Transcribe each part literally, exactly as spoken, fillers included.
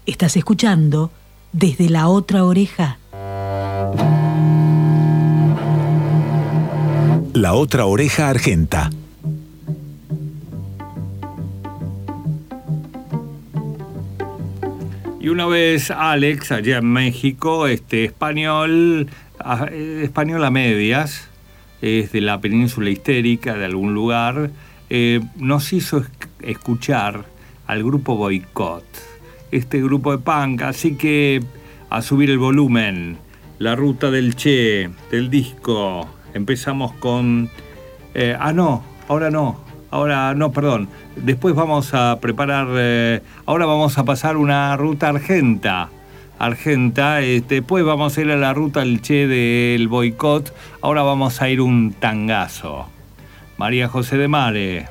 Estás escuchando Desde la Otra Oreja. La Otra Oreja Argenta. Y una vez Alex, allá en México, este español, a, español a medias, es de la península histérica, de algún lugar, eh, nos hizo escuchar al grupo Boicot, este grupo de punk, así que a subir el volumen, La Ruta del Che, del disco. Empezamos con... Eh, ah, no, ahora no, ahora no, perdón. Después vamos a preparar... Eh, ahora vamos a pasar una ruta argenta. Argenta, este, después vamos a ir a la Ruta del Che del Boicot. Ahora vamos a ir un tangazo. María José de Mare.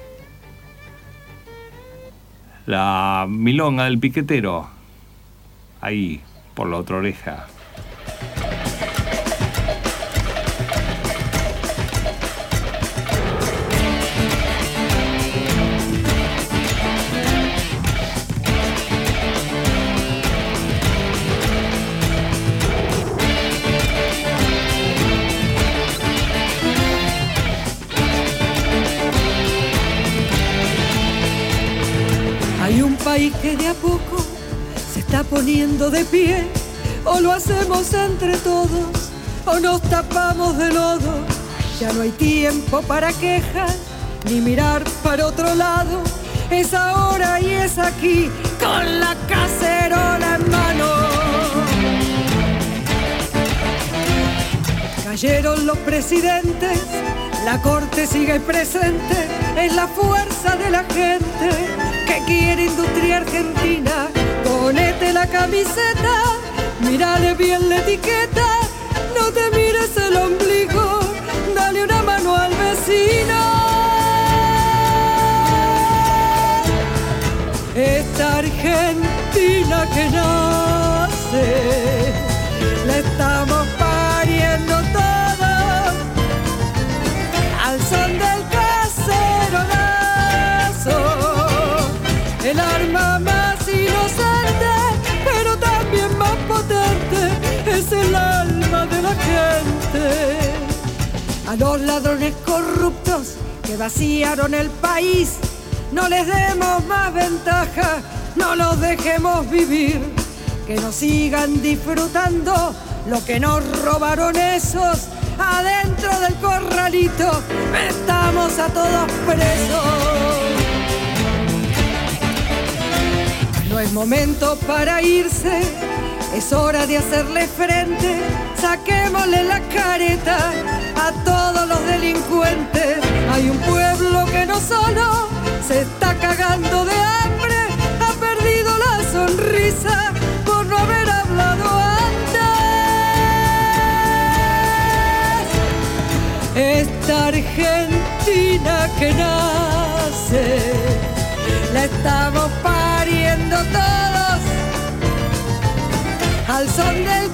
La milonga del piquetero. Ahí, por la otra oreja. País que de a poco se está poniendo de pie, o lo hacemos entre todos o nos tapamos de lodo. Ya no hay tiempo para quejas ni mirar para otro lado, es ahora y es aquí, con la cacerola en mano. Cayeron los presidentes, la corte sigue presente, es la fuerza de la gente que quiere industria argentina. Ponete la camiseta, mírale bien la etiqueta, no te mires el ombligo, dale una mano al vecino. Esta Argentina que nace, la estamos pariendo todos al son del cacerolazo. El arma más inocente, pero también más potente, es el alma de la gente. A los ladrones corruptos que vaciaron el país, no les demos más ventaja, no los dejemos vivir, que nos sigan disfrutando lo que nos robaron esos adentro del corralito. Estamos a todos presos. No es momento para irse, es hora de hacerle frente. Saquémosle la careta a todos los delincuentes. Hay un pueblo que no solo se está cagando de hambre, ha perdido la sonrisa por no haber hablado antes. Esta Argentina que nace, la estamos pariendo todos al son del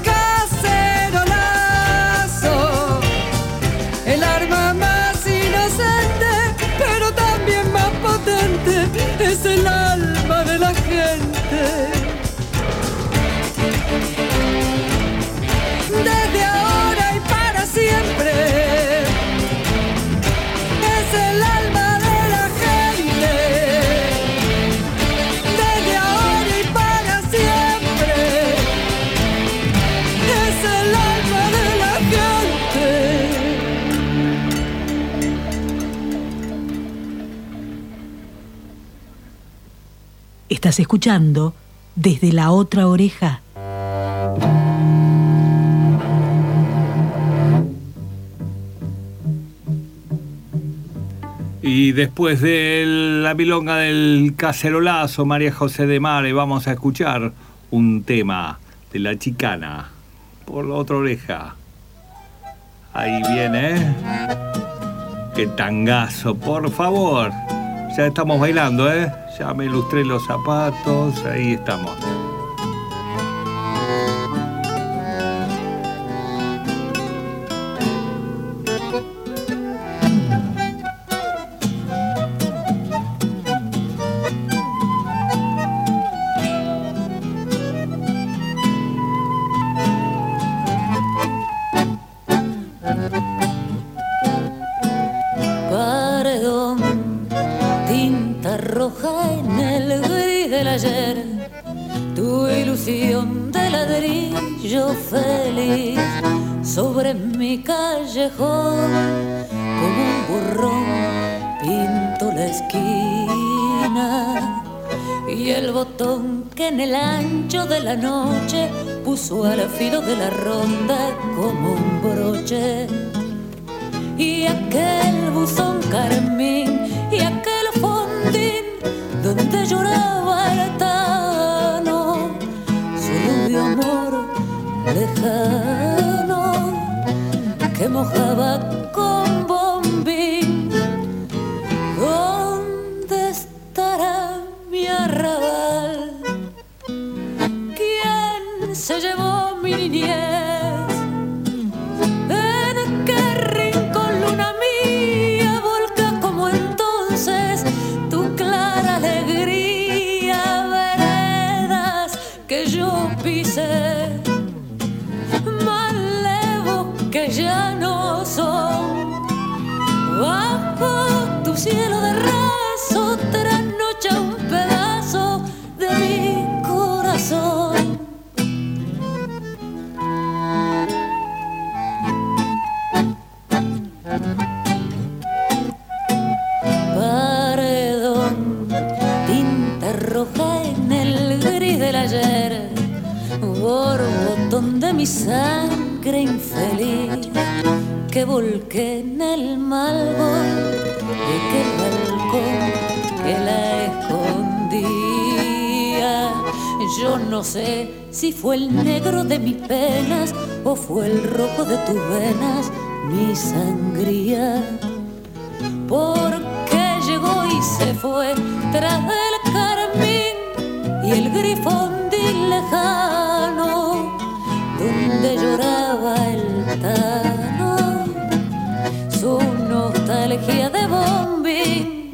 cacerolazo. El arma más inocente, pero también más potente, es el alma de la gente. Desde ahora y para siempre, es el alma de la gente. Desde ahora y para siempre, es el alma de la gente. Estás escuchando Desde la Otra Oreja. Y después de la milonga del cacerolazo, María José de Mare, vamos a escuchar un tema de La Chicana, por la otra oreja. Ahí viene, ¿eh? ¡Qué tangazo, por favor! Ya estamos bailando, ¿eh? Ya me ilustré los zapatos, ahí estamos. ayer, tu ilusión de ladrillo feliz sobre mi callejón, como un burrón pinto la esquina, y el botón que en el ancho de la noche puso al filo de la ronda como un broche. Y aquel buzón carmín y aquel fondín donde lloraba el etano su rubio amor lejano que mojaba con bombín. ¿Dónde estará mi arrabal? ¿Quién se llevó mi niñez? ¿En qué rincón, luna mía, volca como entonces tu clara alegría? Veredas que yo pisé, malevos que ya no son, bajo tu cielo de raso trasnocha un pedazo de mi corazón. Paredón, tinta roja en el gris del ayer, borbotón de mi sangre infeliz que volqué en el malvón de aquel balcón que la escondía. Yo no sé si fue el negro de mis penas o fue el rojo de tus venas mi sangría, porque llegó y se fue tras del carmín y el grifondín lejano donde lloraba el tano su nostalgia de bombín.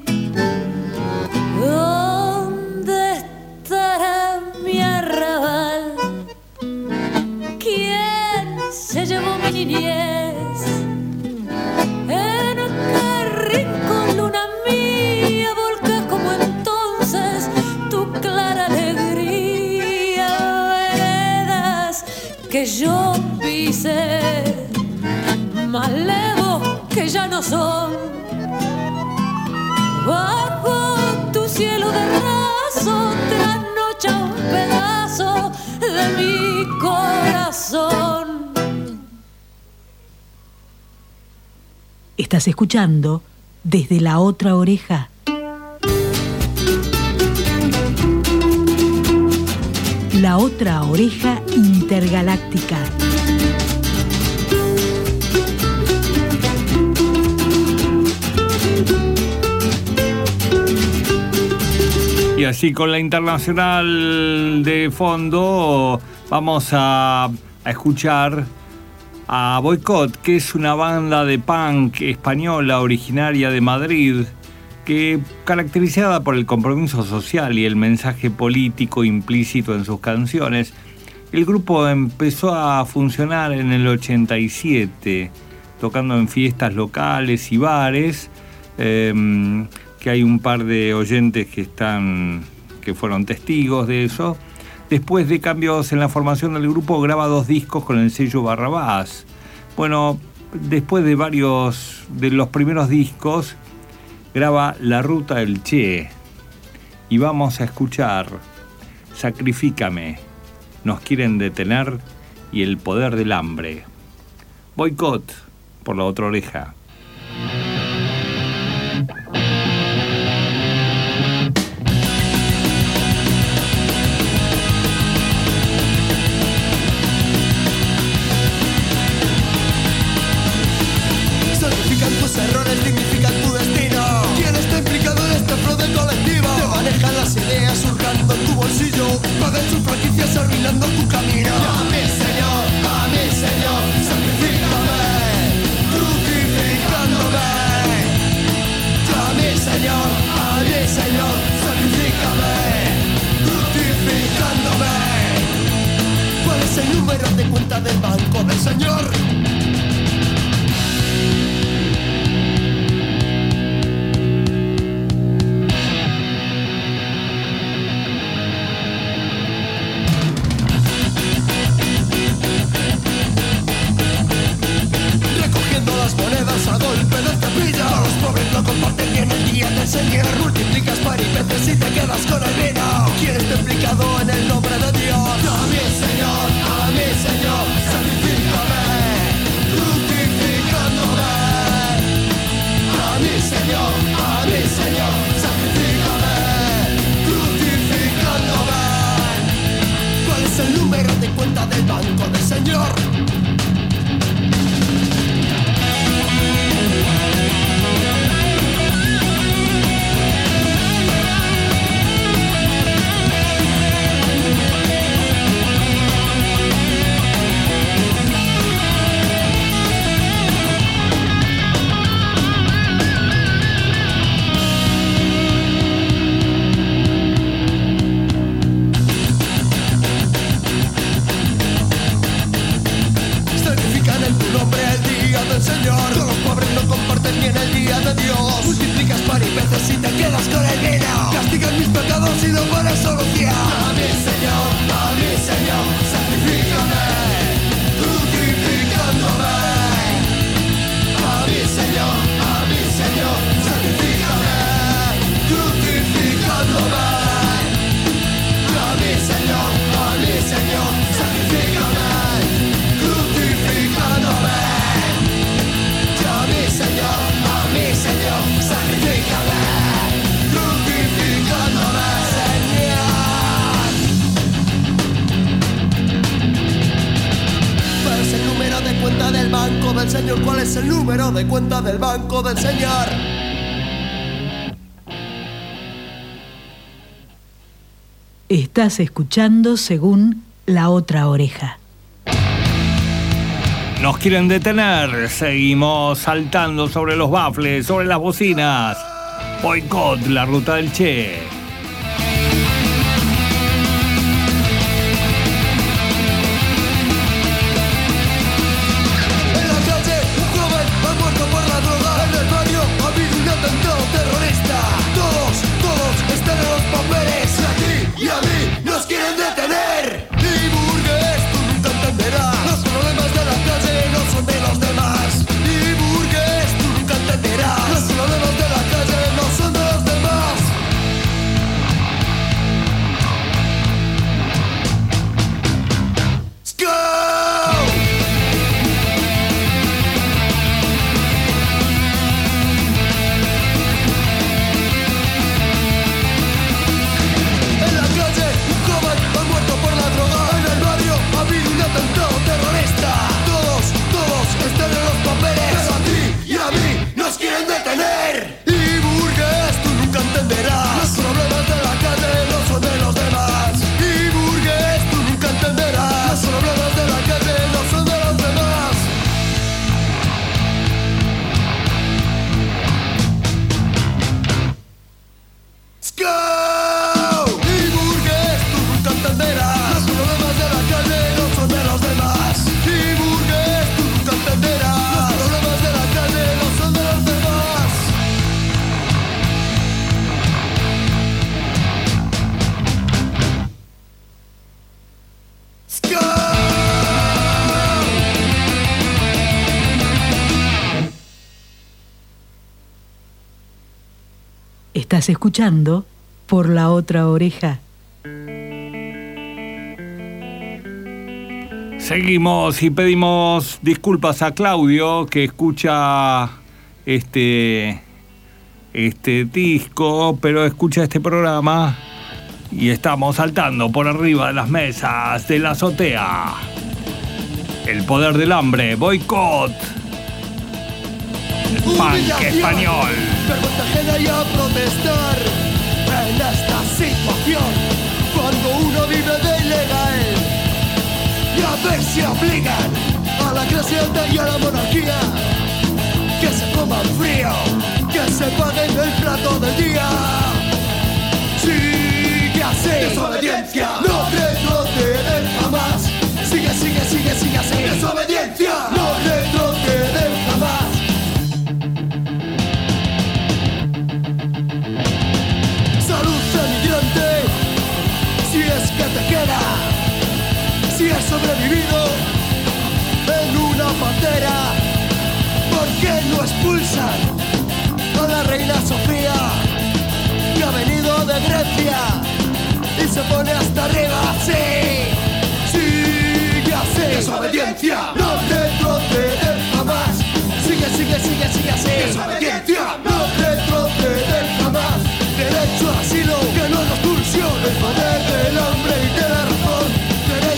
¿Dónde estará mi arrabal? ¿Quién se llevó mi niñez? ¿En qué rincón, luna mía, volcás como entonces tu clara alegría? Veredas que yo pisé, malevos que ya no son, bajo tu cielo de raso trasnocha un pedazo de mi corazón. Estás escuchando Desde la Otra Oreja. La Otra Oreja Intergaláctica. Y así con la internacional de fondo vamos a, a escuchar a Boicot, que es una banda de punk española originaria de Madrid, que caracterizada por el compromiso social y el mensaje político implícito en sus canciones. El grupo empezó a funcionar en el ochenta y siete, tocando en fiestas locales y bares, eh, que hay un par de oyentes que están que fueron testigos de eso. Después de cambios en la formación del grupo, graba dos discos con el sello Barrabás. Bueno, después de varios de los primeros discos, graba La Ruta del Che. Y vamos a escuchar Sacrifícame, Nos quieren detener y El poder del hambre. Boicot, por La Otra Oreja. Errores dignifican tu destino. ¿Quién está implicado en este fraude colectivo? Te manejan las ideas hurgando tu bolsillo, pagan sus franquicias arruinando tu camino. A mi Señor, a mi Señor, sacrifícame, crucificándome. A mi Señor, a mi Señor, sacrifícame, crucificándome. ¿Cuál es el número de cuenta del banco del Señor? es el número de cuenta del banco del señor. Señor, todos los pobres no comparten bien el día de Dios. Multiplicas pan y peces y te quedas con el vino. Castigan mis pecados y no pones solución. A mi Señor, a mi Señor, sacrifícame, crucificándome. A mi Señor, a mi Señor, sacrifícame, crucificándome. A mi Señor, a mi Señor, sacrifícame, crucificándome. Señor, a mi Señor, sacrifícame, crucificándome, Señor. ¿Cuál es el número de cuenta del banco del Señor? ¿Cuál es el número de cuenta del banco del Señor? Estás escuchando Según la Otra Oreja. Nos quieren detener, seguimos saltando sobre los bafles, sobre las bocinas. Boicot, la ruta del Che. En la calle, un joven ha muerto por la droga. En el barrio ha habido un atentado terrorista. Todos, todos están en los papeles. Y a ti y a mí nos quieren detener. Y burgués, tú nunca entenderás. Los problemas de la calle no son de los demás. Y burgués, tú nunca entenderás. Los problemas de la calle no son de los demás. Let's go! En la calle, un joven ha muerto por la droga. En el barrio ha habido un atentado terrorista. Todos, todos están en los papeles. Pero a ti y a mí nos quieren detener. Y burgués, tú nunca entenderás. Los problemas de la calle no son de los demás. Y burgués, tú nunca entenderás. Los problemas de la calle no son de los demás. Let's go! Y burgués, tú nunca entenderás. Los problemas de la calle no son de los demás. Y burgués, tú nunca entenderás. Los problemas de la calle no son de los demás. Let's go! Estás escuchando Por la Otra Oreja. Seguimos y pedimos disculpas a Claudio, que escucha este, este disco, pero escucha este programa y estamos saltando por arriba de las mesas de la azotea. El poder del hambre, boicot. El punk español. Vergüenza ajena y a protestar en esta situación. Cuando uno vive de ilegal y a ver si obligan a la clase alta y a la monarquía que se coman frío, que se paguen el plato del día. Sigue así, desobediencia, no retroceder jamás. Sigue, sigue, sigue, sigue así, desobediencia, no retroceder jamás. Salud emigrante, si es que te queda, si has sobrevivido en una pantera, ¿por qué no expulsan a la reina Sofía, que ha venido de Grecia y se pone hasta arriba? Sí, sigue así, desobediencia, no retroceder jamás. Sigue, sigue, sigue, sigue así, desobediencia, no retroceder jamás. Derecho al asilo, que no nos expulsión, el poder del hambre y de la razón. Derecho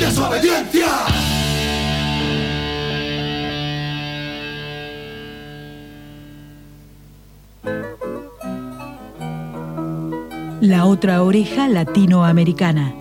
su obediencia. La otra oreja latinoamericana.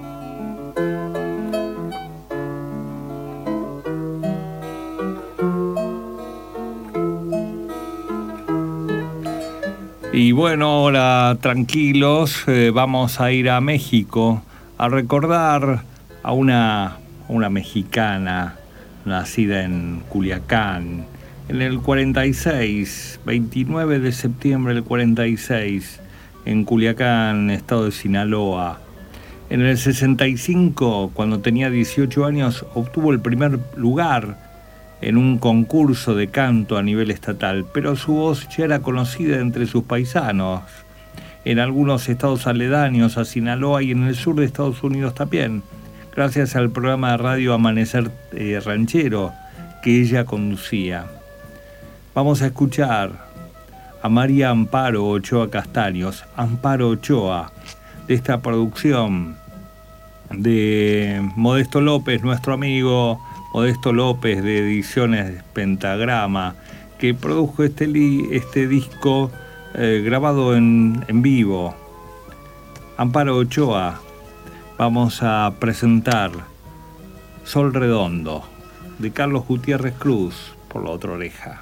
Y bueno, ahora tranquilos, eh, vamos a ir a México a recordar a una, una mexicana nacida en Culiacán en el cuarenta y seis, veintinueve de septiembre del cuarenta y seis, en Culiacán, estado de Sinaloa. En el sesenta y cinco, cuando tenía dieciocho años, obtuvo el primer lugar en un concurso de canto a nivel estatal, pero su voz ya era conocida entre sus paisanos, en algunos estados aledaños a Sinaloa y en el sur de Estados Unidos también, gracias al programa de radio Amanecer eh, Ranchero que ella conducía. Vamos a escuchar a María Amparo Ochoa Castaños, Amparo Ochoa, de esta producción de Modesto López, nuestro amigo Modesto López de Ediciones Pentagrama, que produjo este, li, este disco eh, grabado en, en vivo. Amparo Ochoa, vamos a presentar Sol Redondo, de Carlos Gutiérrez Cruz, por la otra oreja.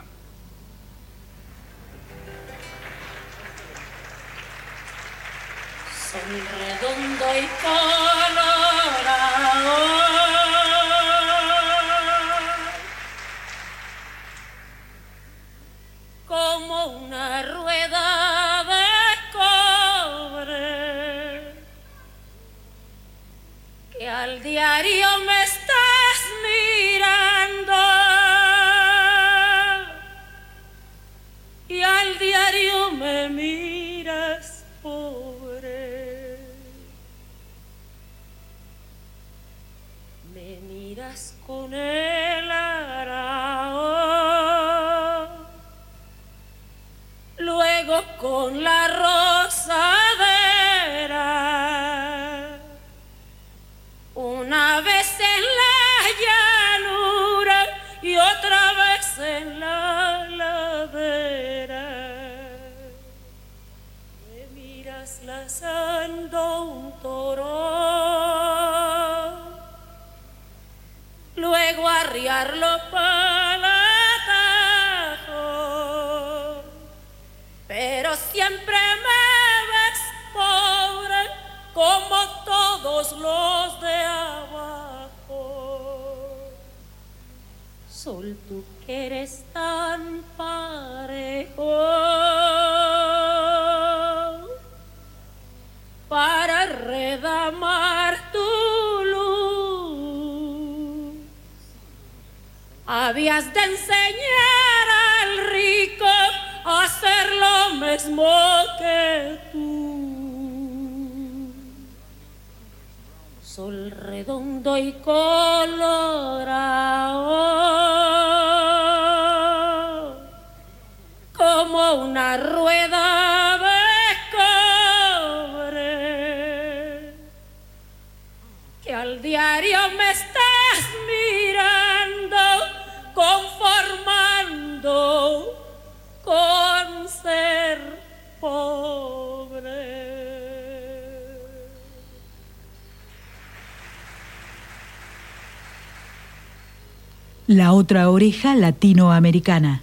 Sol redondo y colorado, como una rueda de cobre, que al diario me estás mirando y al diario me miras, pobre. Me miras con el arao, luego con la rosadera, una vez en la llanura y otra vez en la ladera. Me miras lazando un toro, luego arriarlo para atajo, pero siempre me ves pobre como todos los de abajo. Sol, tú que eres tan parejo para redamar tu luz, habías de enseñar al rico a hacer lo mismo que tú. Sol redondo y colorado, como una rueda de cobre, que al diario me estás mirando, conformando con ser pobre. La otra oreja latinoamericana.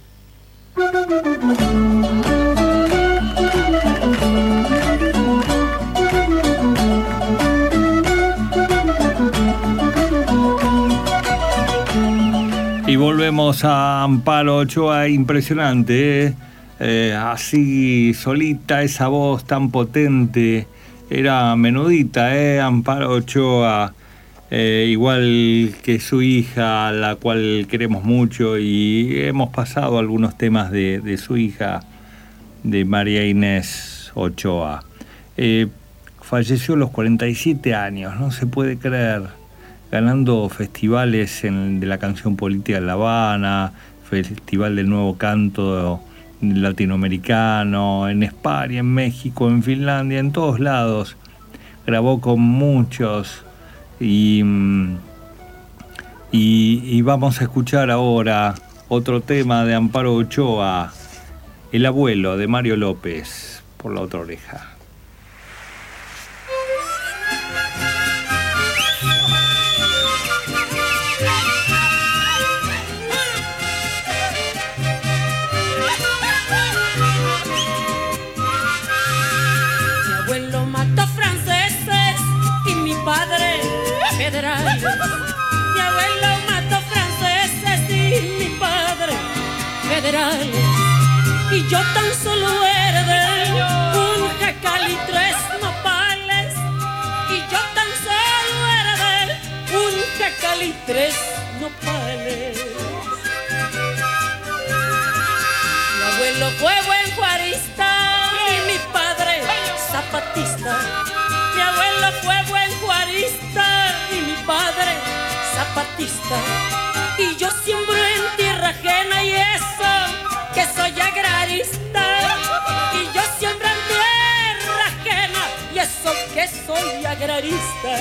Y volvemos a Amparo Ochoa, impresionante, ¿eh? Eh, así solita, esa voz tan potente, era menudita, ¿eh? Amparo Ochoa, eh, igual que su hija, a la cual queremos mucho, y hemos pasado algunos temas de, de su hija, de María Inés Ochoa. Eh, falleció a los cuarenta y siete años, no se puede creer, ganando festivales en, de la canción política en La Habana, Festival del Nuevo Canto Latinoamericano, en España, en México, en Finlandia, en todos lados. Grabó con muchos y, Y, y vamos a escuchar ahora otro tema de Amparo Ochoa, El abuelo, de Mario López, por la otra oreja. Mi abuelo mató franceses y mi padre federal. Mi abuelo mató franceses y mi padre federal. Y yo tan solo heredé un jacal y tres nopales. Y yo tan solo heredé un jacal y tres nopales. Mi abuelo fue buen juarista y mi padre zapatista. Mi abuelo fue buen juarista y mi padre zapatista. Y yo siembro en tierra ajena y eso que soy agrarista. Y yo siembro en tierra ajena y eso que soy agrarista.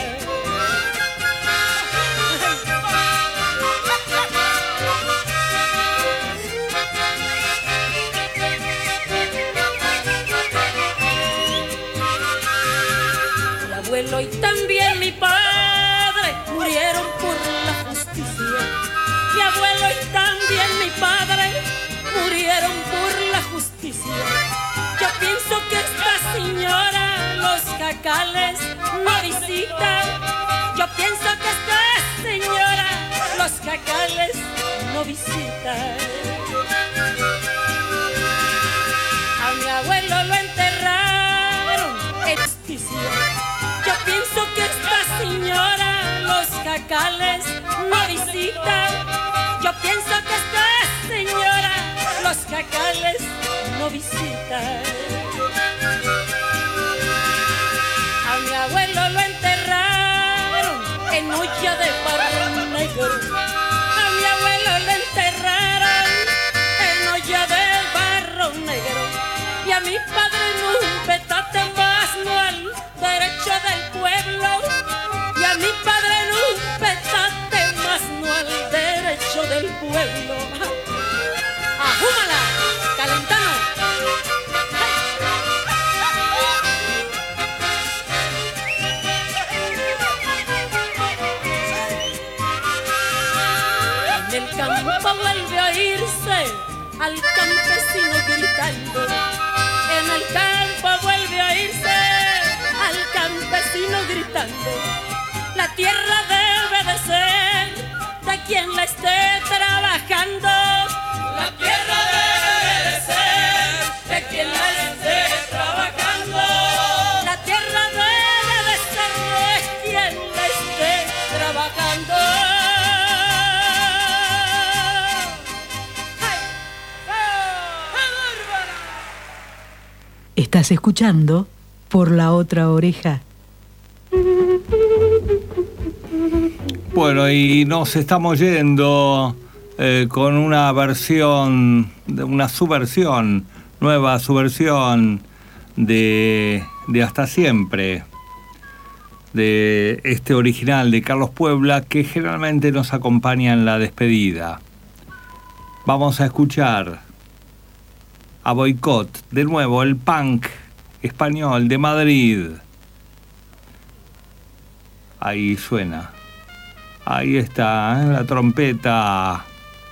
Mi abuelo y también mi padre murieron por la justicia. Mi abuelo y también mi padre murieron por la justicia. Yo pienso que esta señora los jacales no visita. Yo pienso que esta señora los jacales no visita. A mi abuelo lo enterraron en justicia. Yo pienso que esta señora los jacales no visita. Yo pienso que esta señora los jacales no visita. A mi abuelo lo enterraron en olla de barro negro. A mi abuelo lo enterraron en olla de barro negro. Y a mi padre en un petate más no al derecho del pueblo. Y a mi padre en un petate más no al derecho del pueblo. ¡Ajúmala! ¡Calentano! En el campo vuelve a oírse al campesino gritando. En el campo vuelve a oírse al campesino gritando. La tierra debe de ser de quien la esté trabajando. La tierra debe de ser de quien la esté trabajando. La tierra debe de ser de quien la esté trabajando. Estás escuchando Por la Otra Oreja. Bueno, y nos estamos yendo eh, con una versión, una subversión, nueva subversión de, de Hasta Siempre, de este original de Carlos Puebla, que generalmente nos acompaña en la despedida. Vamos a escuchar a Boicot, de nuevo, el punk español de Madrid. Ahí suena. Ahí está, ¿eh? La trompeta.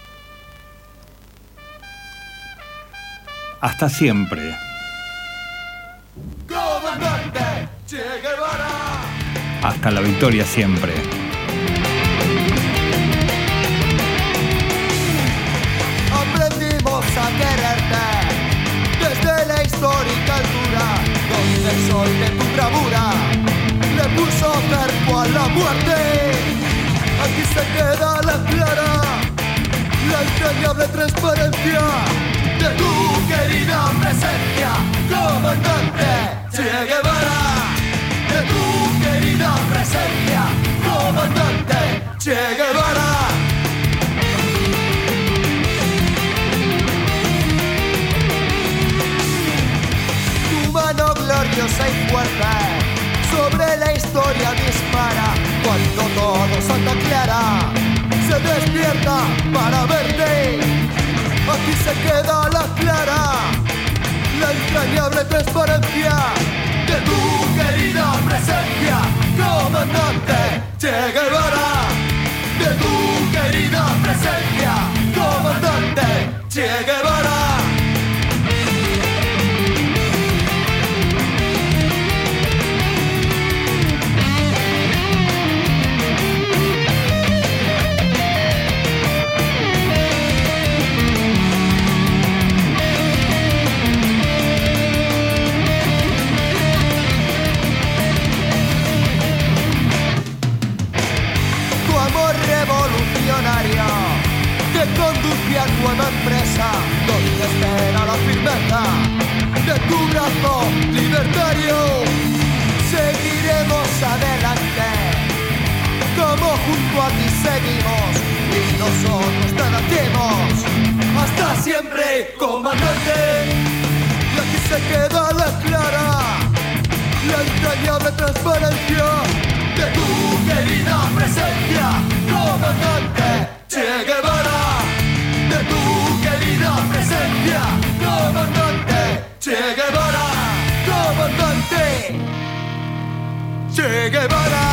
Hasta siempre. Comandante Che Guevara. Hasta la victoria siempre. Aprendimos a quererte desde la histórica altura, donde el sol de tu bravura le puso cuerpo a la muerte. Aquí se queda la clara, la entrañable transparencia de tu querida presencia, comandante Che Guevara. De tu querida presencia, comandante Che Guevara. Tu mano gloriosa y fuerte sobre la historia dispara cuando todo Santa Clara se despierta para verte. Aquí se queda la clara, la entrañable transparencia de tu querida presencia, comandante Che Guevara. De tu querida presencia, comandante Che Guevara. Revolucionario que conduce a nueva empresa donde espera la firmeza de tu brazo libertario. Seguiremos adelante como junto a ti seguimos y nosotros te decimos hasta siempre, comandante. Y aquí se queda la clara, la entrañable transparencia de tu querida presencia, comandante Che Guevara. De tu querida presencia, comandante Che Guevara. Comandante Che Guevara.